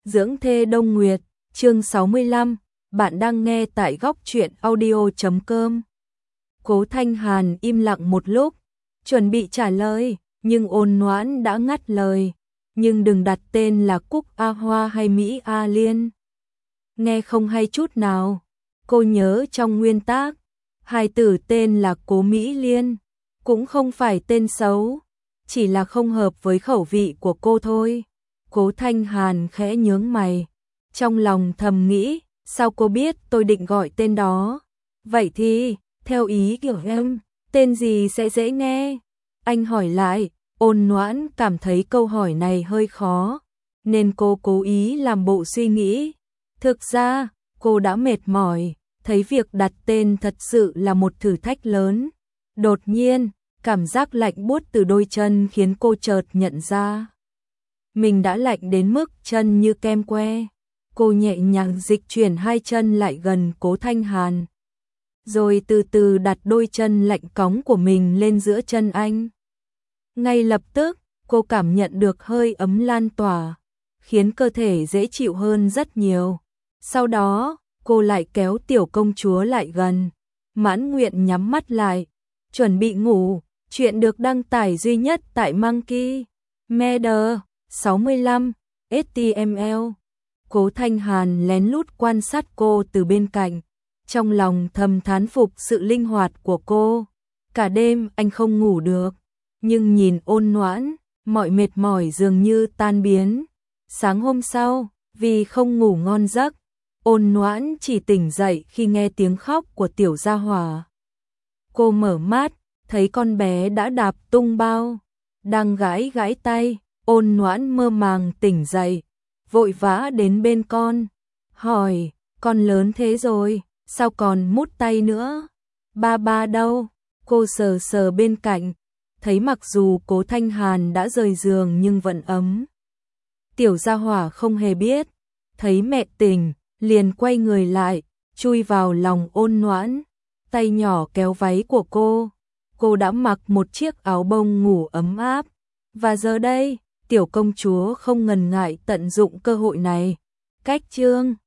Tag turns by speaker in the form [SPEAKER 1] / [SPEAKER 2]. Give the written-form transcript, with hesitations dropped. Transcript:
[SPEAKER 1] Dưỡng thê Đông Nguyệt, chương 65, bạn đang nghe tại góc truyện audio.com. Cố Thanh Hàn im lặng một lúc, chuẩn bị trả lời, nhưng Ôn Noãn đã ngắt lời. Nhưng đừng đặt tên là Cúc A Hoa hay Mỹ A Liên. Nghe không hay chút nào. Cô nhớ trong nguyên tác, hài tử tên là Cố Mỹ Liên, cũng không phải tên xấu, chỉ là không hợp với khẩu vị của cô thôi. Cố Thanh Hàn khẽ nhướng mày, trong lòng thầm nghĩ, sao cô biết tôi định gọi tên đó? Vậy thì, theo ý của em, tên gì sẽ dễ nghe? Anh hỏi lại. Ôn Noãn cảm thấy câu hỏi này hơi khó, nên cô cố ý làm bộ suy nghĩ. Thực ra, cô đã mệt mỏi, thấy việc đặt tên thật sự là một thử thách lớn. Đột nhiên, cảm giác lạnh buốt từ đôi chân khiến cô chợt nhận ra mình đã lạnh đến mức chân như kem que. Cô nhẹ nhàng dịch chuyển hai chân lại gần Cố Thanh Hàn, rồi từ từ đặt đôi chân lạnh cóng của mình lên giữa chân anh. Ngay lập tức, cô cảm nhận được hơi ấm lan tỏa, khiến cơ thể dễ chịu hơn rất nhiều. Sau đó, cô lại kéo tiểu công chúa lại gần, mãn nguyện nhắm mắt lại, chuẩn bị ngủ. Chuyện được đăng tải duy nhất tại Monkey Media 65 HTML. Cố Thanh Hàn lén lút quan sát cô từ bên cạnh, trong lòng thầm thán phục sự linh hoạt của cô. Cả đêm anh không ngủ được, nhưng nhìn Ôn Noãn, mọi mệt mỏi dường như tan biến. Sáng hôm sau, vì không ngủ ngon giấc, Ôn Noãn chỉ tỉnh dậy khi nghe tiếng khóc của tiểu gia hỏa. Cô mở mắt, thấy con bé đã đạp tung bao, đang gãi gãi tay. Ôn Noãn mơ màng tỉnh dậy, vội vã đến bên con, hỏi, con lớn thế rồi, sao còn mút tay nữa? Ba ba đâu? Cô sờ sờ bên cạnh, thấy mặc dù Cố Thanh Hàn đã rời giường nhưng vẫn ấm. Tiểu gia hỏa không hề biết, thấy mẹ tỉnh, liền quay người lại, chui vào lòng Ôn Noãn, tay nhỏ kéo váy của cô. Cô đã mặc một chiếc áo bông ngủ ấm áp, và giờ đây, tiểu công chúa không ngần ngại tận dụng cơ hội này. Cách chương